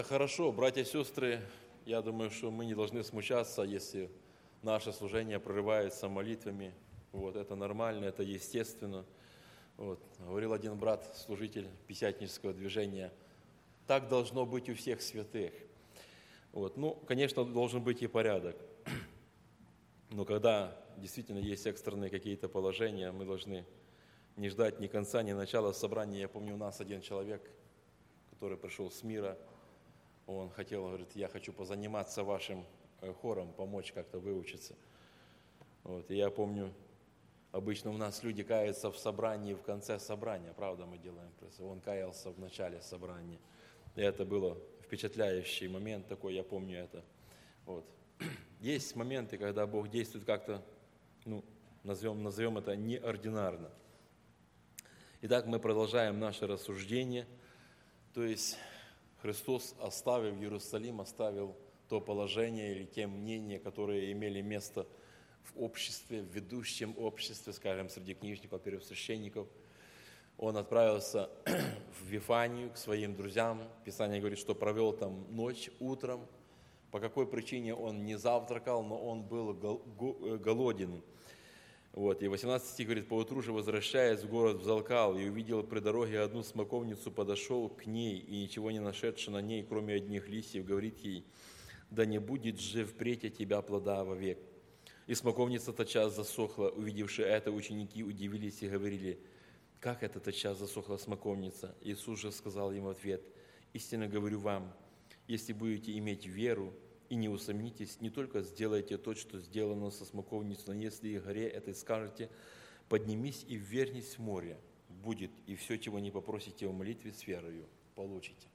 Хорошо, братья и сестры, я думаю, что мы не должны смущаться, если наше служение прорывается молитвами. Вот, это нормально, это естественно. Вот, говорил один брат, служитель пятидесятнического движения, так должно быть у всех святых. Вот, ну, конечно, должен быть и порядок. Но когда действительно есть экстренные какие-то положения, мы должны не ждать ни конца, ни начала собрания. Я помню, у нас один человек, который пришел с мира, он хотел, говорит, я хочу позаниматься вашим хором, помочь как-то выучиться. Вот, и я помню, обычно у нас люди каются в собрании, в конце собрания, правда, мы делаем. Он каялся в начале собрания. И это было впечатляющий момент такой, я помню это. Вот. Есть моменты, когда Бог действует как-то, назовем это неординарно. Итак, мы продолжаем наше рассуждение. То есть Христос, оставив Иерусалим, оставил то положение или те мнения, которые имели место в обществе, в ведущем обществе, скажем, среди книжников, первосвященников. Он отправился в Вифанию к своим друзьям. Писание говорит, что провел там ночь, утром. По какой причине он не завтракал, но он был голоден. Вот. И 18 стих говорит, поутру же, возвращаясь в город, взалкал и увидел при дороге одну смоковницу, подошел к ней, и ничего не нашедши на ней, кроме одних листьев, говорит ей, да не будет же впредь от тебя плода вовек. И смоковница тотчас засохла. Увидевши это, ученики удивились и говорили, как это тотчас засохла смоковница? Иисус же сказал им в ответ, истинно говорю вам, если будете иметь веру, и не усомнитесь, не только сделайте то, что сделано со смоковницей, но если и горе этой скажете, поднимись и ввернись в море, будет, и все, чего не попросите в молитве с верою, получите.